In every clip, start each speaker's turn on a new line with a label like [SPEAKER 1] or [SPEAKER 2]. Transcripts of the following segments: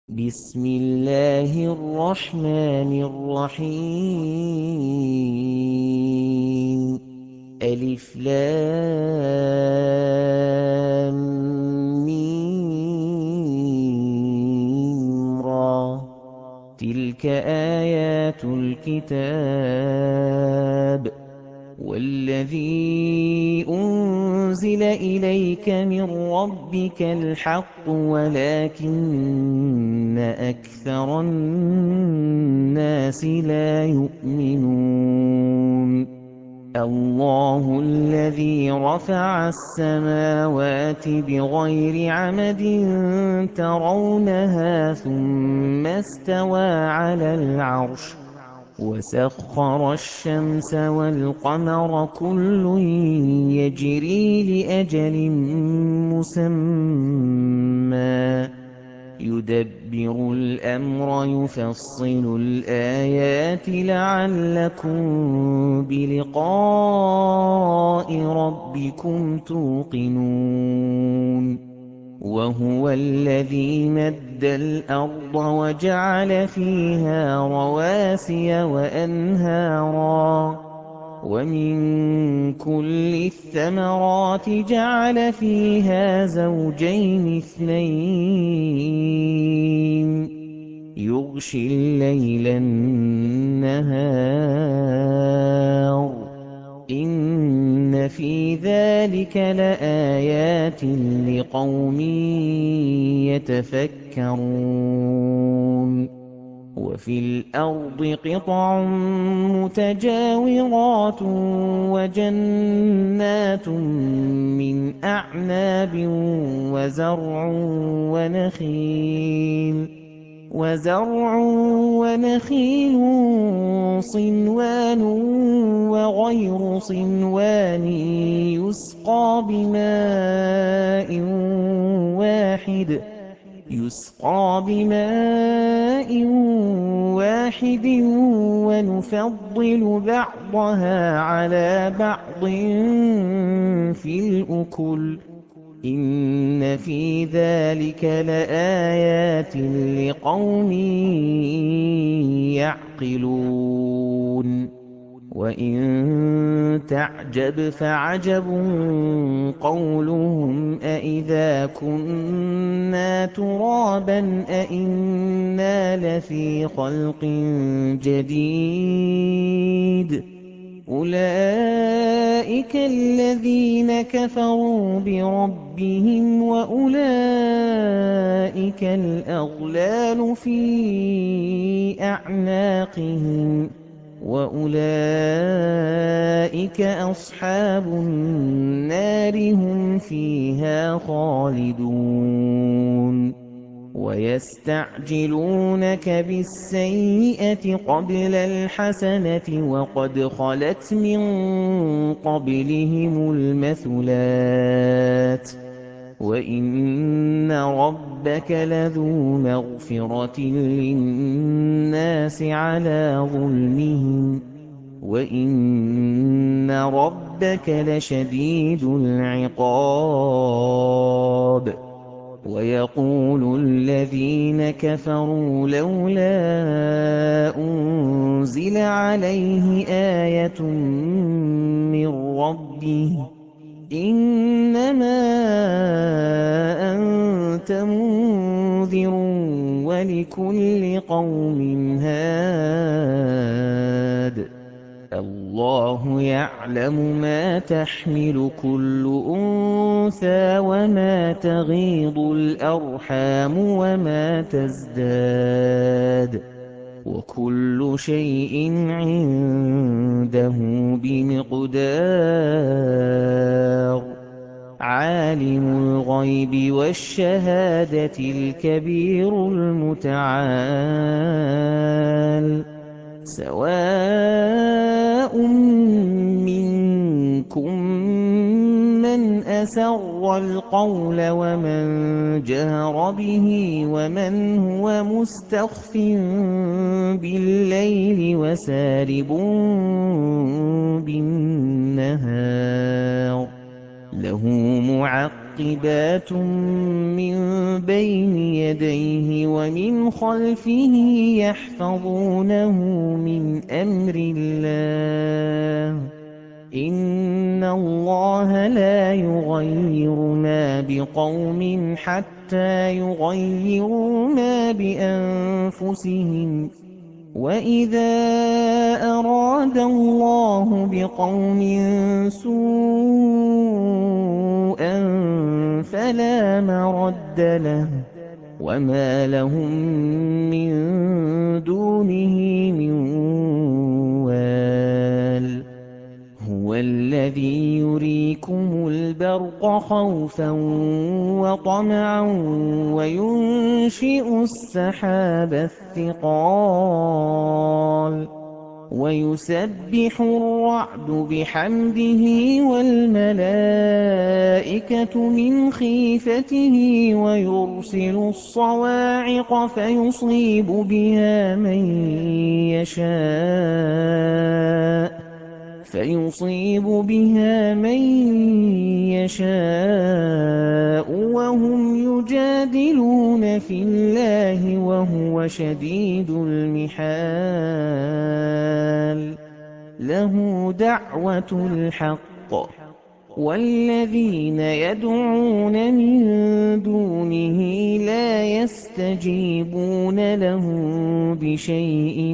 [SPEAKER 1] بسم الله الرحمن الرحيم ألف لام ميم را تلك آيات الكتاب والذي أنزل إليك من ربك الحق ولكن أكثر الناس لا يؤمنون الله الذي رفع السماوات بغير عمد ترونها ثم استوى على العرش وسخر الشمس والقمر كل يجري لأجل مسمى يدبر الأمر يفصل الآيات لعلكم بلقاء ربكم توقنون وهو الذي مد الأرض وجعل فيها رواسي وأنهارا ومن كل الثمرات جعل فيها زوجين اثنين يغشي الليل النهار إن في ذلك لآيات لقوم يتفكرون وفي الأرض قطع متجاورات وجنات من أعناب وزرع ونخيل صنوان وغير صنوان يسقى بماء واحد ونفضل بعضها على بعض في الأكل إن في ذلك لآيات لقوم يعقلون وَإِن تَعْجَبْ فَعَجَبٌ قَوْلُهُمْ أَإِذَا كُنَّا تُرَابًا أَإِنَّا لَفِي خَلْقٍ جَدِيدٍ أُولَئِكَ الَّذِينَ كَفَرُوا بِرَبِّهِمْ وَأُولَئِكَ الْأَغْلَالُ فِي أَعْنَاقِهِمْ وَأُولَئِكَ أَصْحَابُ النَّارِ هُمْ فِيهَا خَالِدُونَ وَيَسْتَعْجِلُونَكَ بِالسَّيِّئَةِ قَبْلَ الْحَسَنَةِ وَقَدْ خَلَتْ مِن قَبْلِهِمُ الْمَثُلَاتُ وَإِنَّ رَبَّكَ لَذُو مَغْفِرَةٍ لِّلنَّاسِ عَلَىٰ ظُلْمِهِمْ وَإِنَّ رَبَّكَ لَشَدِيدُ الْعِقَابِ وَيَقُولُ الَّذِينَ كَفَرُوا لَوْلَا أُنزِلَ عَلَيْهِ آيَةٌ مِّن رَّبِّهِ ۖ إِنَّمَا أَنتَ مُنذِرٌ وَلِكُلِّ قَوْمٍ هَادٍ اللَّهُ يَعْلَمُ مَا تَحْمِلُ كُلُّ أُنثَىٰ وَمَا تَغِيضُ الْأَرْحَامُ وَمَا تَزْدَادُ وَكُلُّ شَيْءٍ عِندَهُ بِمِقْدَارٍ عَالِمُ الْغَيْبِ وَالشَّهَادَةِ الْكَبِيرُ الْمُتَعَالِ سَوَاءٌ مِّنكُم مَّنْ أَسَرَّ الْقَوْلَ وَمَن جَهَرَ بِهِ وَمَنْ هُوَ مُسْتَخْفٍ بِاللَّيْلِ وَسَارِبٌ بِالنَّهَارِ لَهُ مُعَقِّبَاتٌ مِّن بَيْنِ يَدَيْهِ وَمِنْ خَلْفِهِ يَحْفَظُونَهُ مِنْ أَمْرِ اللَّهِ ۗ إِنَّ اللَّهَ لَا يُغَيِّرُ مَا بِقَوْمٍ حَتَّىٰ يُغَيِّرُوا مَا بِأَنفُسِهِمْ ۗ وَإِذَا أَرَادَ اللَّهُ بِقَوْمٍ سُوءًا فَلَا مَرَدَّ لَهُ ۚ وَمَا لَهُم مِّن دُونِهِ مِن وَالٍ. هُوَ الَّذِي يُرِيكُمُ الْبَرْقَ خَوْفًا وَطَمَعًا وَيُنشِئُ السَّحَابَ الثِّقَالَ وَيُسَبِّحُ الرَّعْدُ بِحَمْدِهِ وَالْمَلَائِكَةُ مِنْ خِيفَتِهِ وَيُرْسِلُ الصَّوَاعِقَ فَيُصِيبُ بِهَا مَن يَشَاءُ وَهُمْ يُجَادِلُونَ فِي اللَّهِ وَهُوَ شَدِيدُ الْمِحَالِ لَهُ دَعْوَةُ الْحَقِّ ۖ وَالَّذِينَ يَدْعُونَ مِن دُونِهِ لَا يَسْتَجِيبُونَ لَهُم بِشَيْءٍ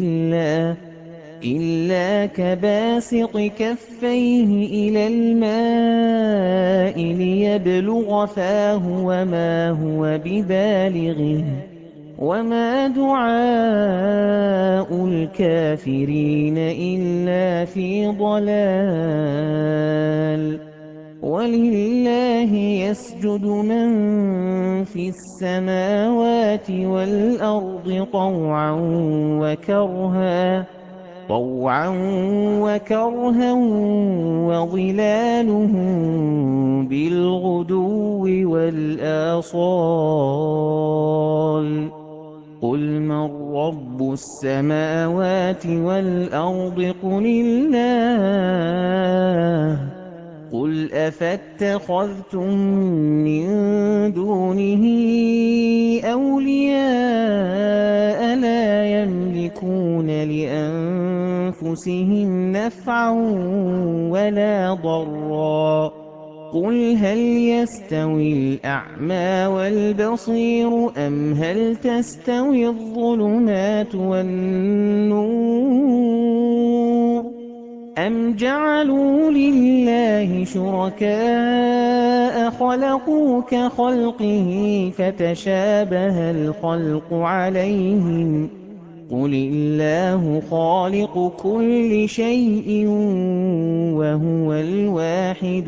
[SPEAKER 1] إِلَّا كَبَاسِطِ كَفَّيْهِ إِلَى الْمَاءِ لِيَبْلُغَ فَاهُ وَمَا هُوَ بِبَالِغِهِ ۚ وَمَا دُعَاءُ الْكَافِرِينَ إِلَّا فِي ضَلَالٍ وَلِلَّهِ يَسْجُدُ مَن فِي السَّمَاوَاتِ وَالْأَرْضِ طَوْعًا وَكَرْهًا وَظِلَالُهُم بِالْغُدُوِّ وَالْآصَالِ ۖ قُلْ مَن رَّبُّ السَّمَاوَاتِ وَالْأَرْضِ قُلِ اللَّهُ ۚ قُلْ أَفَاتَّخَذْتُم مِّن دُونِهِ أَوْلِيَاءَ لَا يَمْلِكُونَ لِأَنفُسِهِمْ نَفْعًا وَلَا ضَرًّا ۚ قُلْ هَلْ يَسْتَوِي الْأَعْمَىٰ وَالْبَصِيرُ أَمْ هَلْ تَسْتَوِي الظُّلُمَاتُ وَالنُّورُ أَمْ جَعَلُوا لِلَّهِ شُرَكَاءَ خَلَقُوا كَخَلْقِهِ فَتَشَابَهَ الْخَلْقُ عَلَيْهِمْ ۚ قُلِ اللَّهُ خَالِقُ كُلِّ شَيْءٍ وَهُوَ الْوَاحِدُ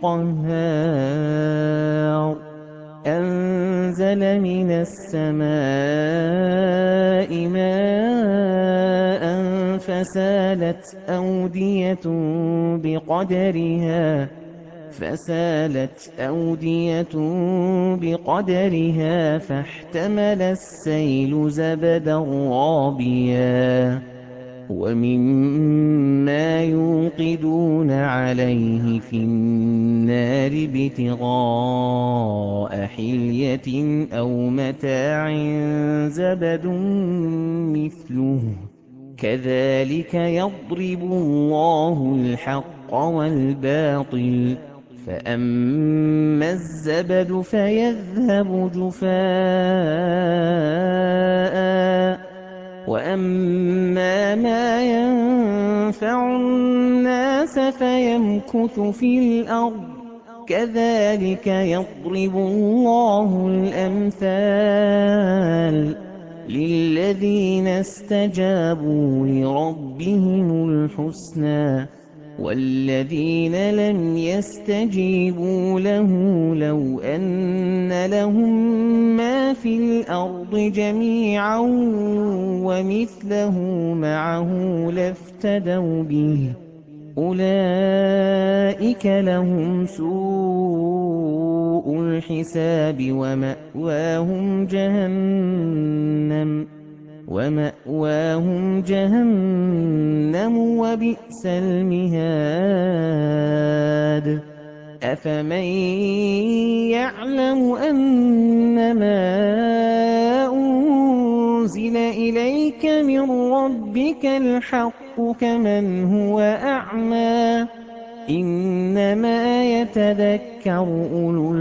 [SPEAKER 1] الْقَهَّارُ أَنزَلَ مِنَ السَّمَاءِ مَاءً فَسَالَتْ أَوْدِيَةٌ بِقَدَرِهَا فَاحْتَمَلَ السَّيْلُ زَبَدًا رَّابِيًا وَمِمَّا يُوقِدُونَ عَلَيْهِ فِي النَّارِ ابْتِغَاءَ حِلْيَةٍ أَوْ مَتَاعٍ زَبَدٌ مِّثْلُهُ ۚ كَذَٰلِكَ يَضْرِبُ اللَّهُ الْحَقَّ وَالْبَاطِلَ ۚ فَأَمَّا الزَّبَدُ فَيَذْهَبُ جُفَاءً ۖ وَأَمَّا مَا يَنفَعُ النَّاسَ فَيَمْكُثُ فِي الْأَرْضِ ۚ كَذَٰلِكَ يَضْرِبُ اللَّهُ الْأَمْثَالَ لِلَّذِينَ اسْتَجَابُوا لِرَبِّهِمُ الْحُسْنَىٰ ۚ وَالَّذِينَ لَمْ يَسْتَجِيبُوا لَهُ لَوْ أَنَّ لَهُم مَّا فِي الْأَرْضِ جَمِيعًا وَمِثْلَهُ مَعَهُ لَافْتَدَوْا بِهِ ۚ أُولَٰئِكَ لَهُمْ سُوءُ الْحِسَابِ وَمَأْوَاهُمْ جَهَنَّمُ ۖ وَبِئْسَ الْمِهَادُ أَفَمَن يَعْلَمُ أَنَّمَا أُنزِلَ إِلَيْكَ مِن رَّبِّكَ الْحَقُّ كَمَنْ هُوَ أَعْمَىٰ ۚ إِنَّمَا يَتَذَكَّرُ أُولُو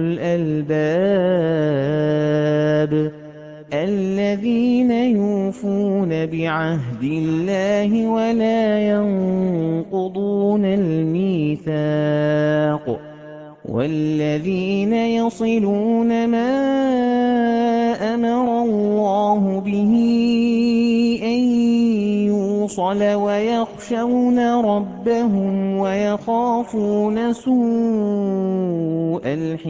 [SPEAKER 1] الْأَلْبَابِ الَّذِينَ يُوفُونَ بِعَهْدِ اللَّهِ وَلَا يَنقُضُونَ الْمِيثَاقَ وَالَّذِينَ يَصِلُونَ مَا أَمَرَ اللَّهُ بِهِ أَن يُوصَلَ وَيَخْشَوْنَ رَبَّهُمْ وَيَخَافُونَ سُوءَ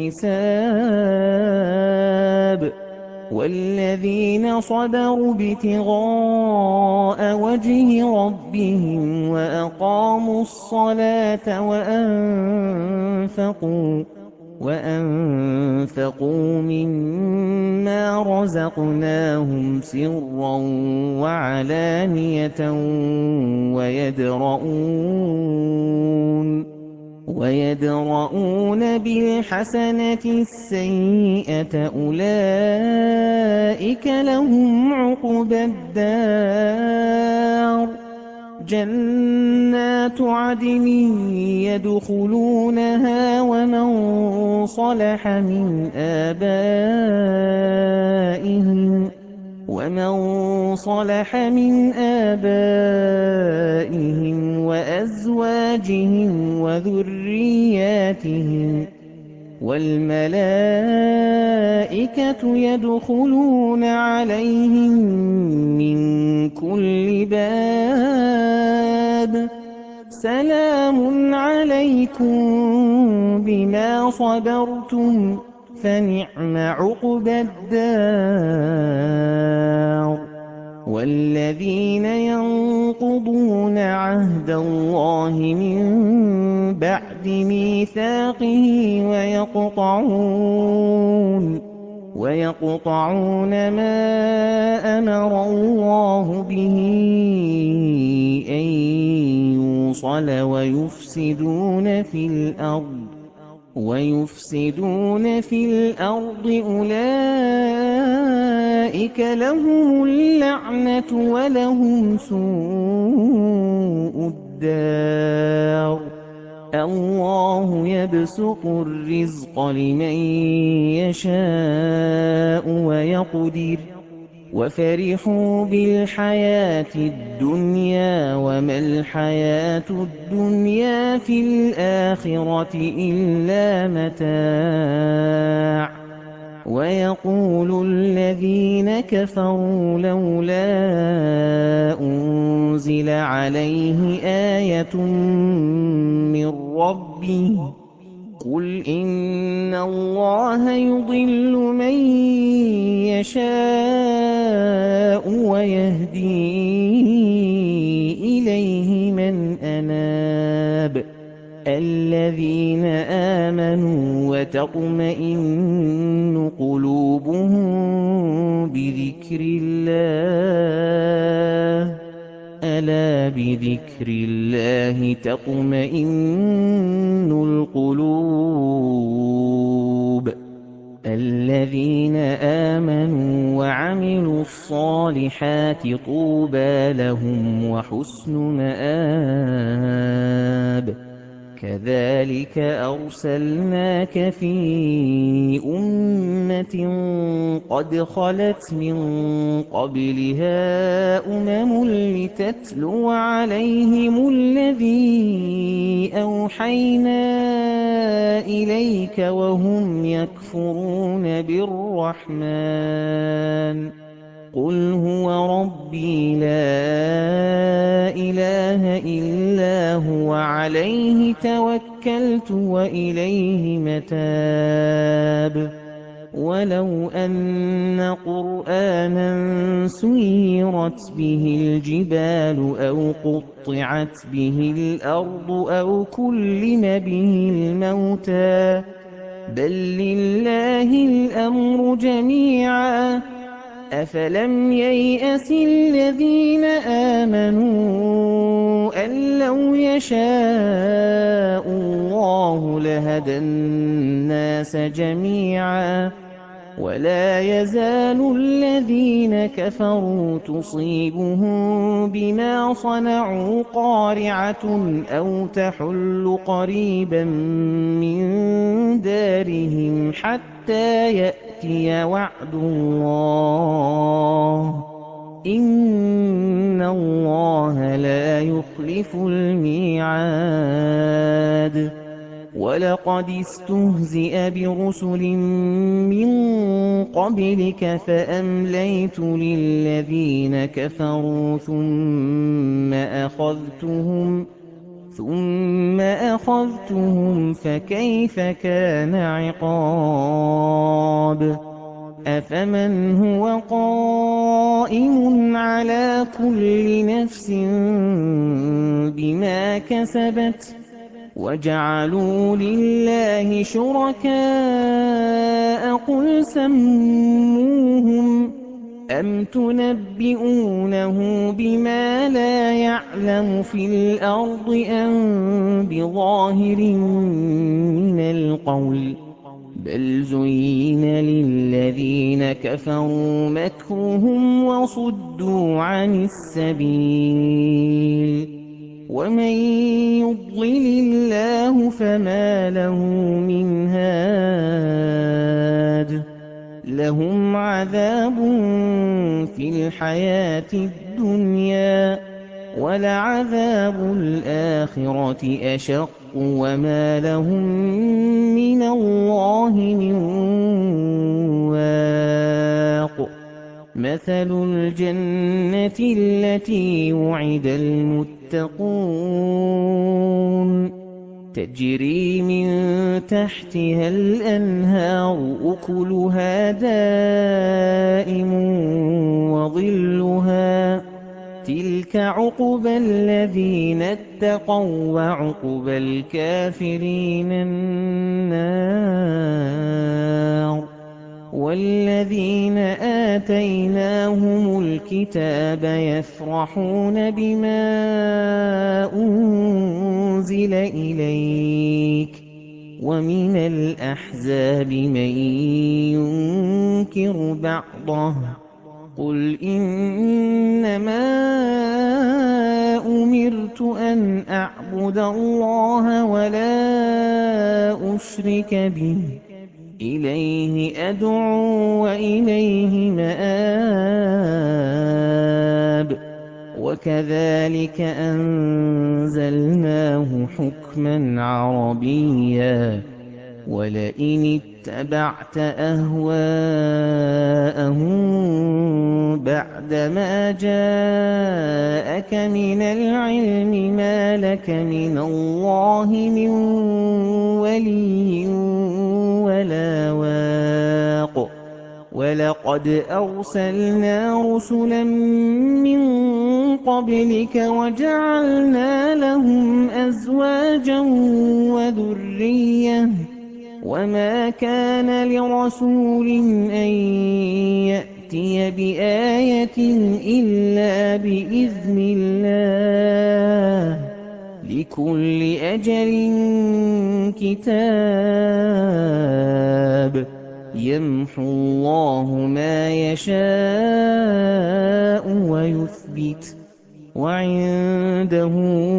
[SPEAKER 1] الْحِسَابِ وَالَّذِينَ صَبَرُوا ابْتِغَاءَ وَجْهِ رَبِّهِمْ وَأَقَامُوا الصَّلَاةَ وَأَنفَقُوا مِمَّا رَزَقْنَاهُمْ سِرًّا وَعَلَانِيَةً وَيَدْرَءُونَ بِالْحَسَنَةِ السَّيِّئَةَ أُولَٰئِكَ لَهُمْ عُقْبَى الدَّارِ جَنَّاتُ عَدْنٍ يَدْخُلُونَهَا وَمَن صَلَحَ مِنْ آبَائِهِمْ وَأَزْوَاجِهِمْ وَذُرِّيَّاتِهِمْ ۖ وَالْمَلَائِكَةُ يَدْخُلُونَ عَلَيْهِم مِّن كُلِّ بَابٍ سَلَامٌ عَلَيْكُم بِمَا صَبَرْتُمْ ۚ فَنِعْمَ عُقْبَى الدَّارِ وَالَّذِينَ يَنقُضُونَ عَهْدَ اللَّهِ مِن بَعْدِ مِيثَاقِهِ وَيَقْطَعُونَ مَا أَمَرَ اللَّهُ بِهِ أَن يُوصَلَ وَيُفْسِدُونَ فِي الْأَرْضِ أُولَٰئِكَ لَهُمُ اللَّعْنَةُ وَلَهُمْ سُوءُ الدَّارِ اللَّهُ يَبْسُطُ الرِّزْقَ لِمَن يَشَاءُ وَيَقْدِرُ وَفَرِحُوا بِالْحَيَاةِ الدُّنْيَا وَمَا الْحَيَاةُ الدُّنْيَا فِي الْآخِرَةِ إِلَّا مَتَاعٌ وَيَقُولُ الَّذِينَ كَفَرُوا لَوْلَا أُنزِلَ عَلَيْهِ آيَةٌ مِّن رَّبِّهِ ۖ قُلْ إِنَّ اللَّهَ يُضِلُّ مَن يَشَاءُ وَيَهْدِي إِلَيْهِ مَنْ أَنَابَ الَّذِينَ آمَنُوا وَتَطْمَئِنُّ قُلُوبُهُم بِذِكْرِ اللَّهِ ۗ أَلَا بِذِكْرِ اللَّهِ تَطْمَئِنُّ الْقُلُوبُ الَّذِينَ آمَنُوا وَعَمِلُوا الصَّالِحَاتِ طُوبَىٰ لَهُمْ وَحُسْنُ مَآبٍ كَذَٰلِكَ أَرْسَلْنَاكَ فِي أُمَّةٍ قَدْ خَلَتْ مِن قَبْلِهَا أُمَمٌ لِّتَتْلُوَ عَلَيْهِمُ الَّذِي أَوْحَيْنَا إِلَيْكَ وَهُمْ يَكْفُرُونَ بِالرَّحْمَٰنِ قُلْ هُوَ رَبِّي لَا إِلَٰهَ إِلَّا هُوَ عَلَيْهِ تَوَكَّلْتُ وَإِلَيْهِ مَتَابِ وَلَوْ أَنَّ قُرْآنًا سُيِّرَتْ بِهِ الْجِبَالُ أَوْ قُطِّعَتْ بِهِ الْأَرْضُ أَوْ كُلِّمَ بِهِ الْمَوْتَىٰ بَل لِّلَّهِ الْأَمْرُ جَمِيعًا أَفَلَمْ يَيْأَسِ الَّذِينَ آمَنُوا أَن لَّوْ يَشَاءُ اللَّهُ لَهَدَى النَّاسَ جَمِيعًا ۗ وَلَا يَزَالُ الَّذِينَ كَفَرُوا تُصِيبُهُم بِمَا صَنَعُوا قَارِعَةٌ أَوْ تَحُلُّ قَرِيبًا مِّن دَارِهِمْ حَتَّىٰ يَأْتِيَ وَعْدُ اللَّهِ ۚ إِنَّ اللَّهَ لَا يُخْلِفُ الْمِيعَادَ. وَلَقَدِ اسْتُهْزِئَ بِرُسُلٍ مِّن قَبْلِكَ فَأَمْلَيْتُ لِلَّذِينَ كَفَرُوا ثُمَّ أَخَذْتُهُمْ فَكَيْفَ كَانَ عِقَابِ. أَفَمَنْ هُوَ قَائِمٌ عَلَىٰ كُلِّ نَفْسٍ بِمَا كَسَبَتْ وَجَعَلُوا لِلَّهِ شُرَكَاءَ قُلْ سَمُّوهُمْ ۚ أَمْ تُنَبِّئُونَهُ بِمَا لَا يَعْلَمُ فِي الْأَرْضِ أَم بِظَاهِرٍ مِّنَ الْقَوْلِ ۗ بَلْ زُيِّنَ لِلَّذِينَ كَفَرُوا مَكْرُهُمْ وَصُدُّوا عَنِ السَّبِيلِ ۗ وَمَن يُضْلِلِ اللَّهُ فَمَا لَهُ مِنْ هَادٍ. لَّهُمْ عَذَابٌ فِي الْحَيَاةِ الدُّنْيَا ۖ وَلَعَذَابُ الْآخِرَةِ أَشَقُّ ۖ وَمَا لَهُم مِّنَ اللَّهِ مِن وَاقٍ. مَثَلُ الْجَنَّةِ الَّتِي وُعِدَ الْمُتَّقُونَ ۖ تَجْرِي مِن تَحْتِهَا الْأَنْهَارُ أُكُلُهَا دَائِمٌ وَظِلُّهَا ۚ تِلْكَ عُقْبَى الَّذِينَ اتَّقَوا ۖ وَّعُقْبَى الْكَافِرِينَ النَّارُ. وَالَّذِينَ آتَيْنَاهُمُ الْكِتَابَ يَفْرَحُونَ بِمَا أُنزِلَ إِلَيْكَ ۖ وَمِنَ الْأَحْزَابِ مَن يُنكِرُ بَعْضَهُ ۚ قُلْ إِنَّمَا أُمِرْتُ أَنْ أَعْبُدَ اللَّهَ وَلَا أُشْرِكَ بِهِ ۚ إِلَيْهِ أَدْعُو وَإِلَيْهِ مَآبِ. وَكَذَٰلِكَ أَنزَلْنَاهُ حُكْمًا عَرَبِيًّا ۚ وَلَئِنِ اتَّبَعْتَ أَهْوَاءَهُم بَعْدَمَا جَاءَكَ مِنَ الْعِلْمِ مَا لَكَ مِنَ اللَّهِ مِن وَلِيٍّ وَلَا وَاقٍ. وَلَقَدْ أَرْسَلْنَا رُسُلًا مِّن قَبْلِكَ وَجَعَلْنَا لَهُمْ أَزْوَاجًا وَذُرِّيَّةً ۚ وَمَا كَانَ لِرَسُولٍ أَن يَأْتِيَ بِآيَةٍ إِلَّا بِإِذْنِ اللَّهِ ۗ لِكُلِّ أَجَلٍ كِتَابٌ. يَمْحُو اللَّهُ مَا يَشَاءُ وَيُثْبِتُ ۖ وَعِندَهُ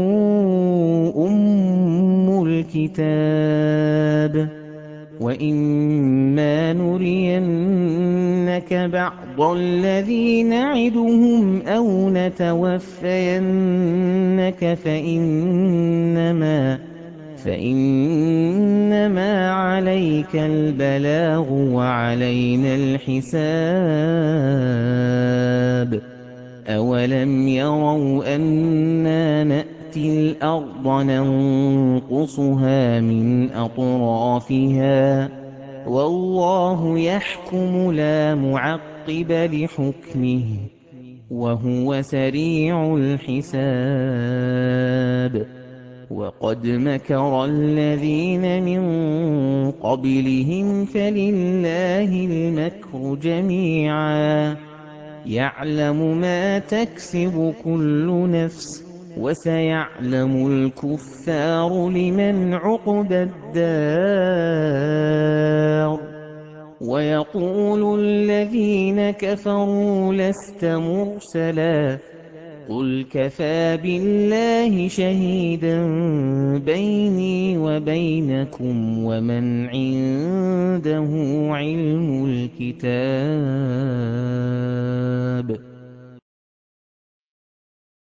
[SPEAKER 1] أُمُّ الْكِتَابِ. وَإِمَّا نُرِيَنَّكَ بَعْضَ الَّذِي نَعِدُهُمْ أَوْ نَتَوَفَّيَنَّكَ فَإِنَّمَا عَلَيْكَ الْبَلَاغُ وَعَلَيْنَا الْحِسَابُ. أَوَلَمْ يَرَوْا أَنَّا نَأْتِي الْأَرْضَ نَنقُصُهَا مِنْ أَطْرَافِهَا ۚ وَاللَّهُ يَحْكُمُ لَا مُعَقِّبَ لِحُكْمِهِ ۚ وَهُوَ سَرِيعُ الْحِسَابِ. وَقَدْ مَكَرَ الَّذِينَ مِن قَبْلِهِمْ فَلِلَّهِ الْمَكْرُ جَمِيعًا يَعْلَمُ مَا تَكْسِبُ كُلُّ نَفْسٍ ۗ وَسَيَعْلَمُ الْكُفَّارُ لِمَنْ عُقْبَى الدَّارِ وَيَقُولُ الَّذِينَ كَفَرُوا لَسْتَ مُرْسَلًا ۚ قُلْ كَفَىٰ بِاللَّهِ شَهِيدًا بَيْنِي وَبَيْنَكُمْ وَمَنْ عِندَهُ عِلْمُ الْكِتَابِ.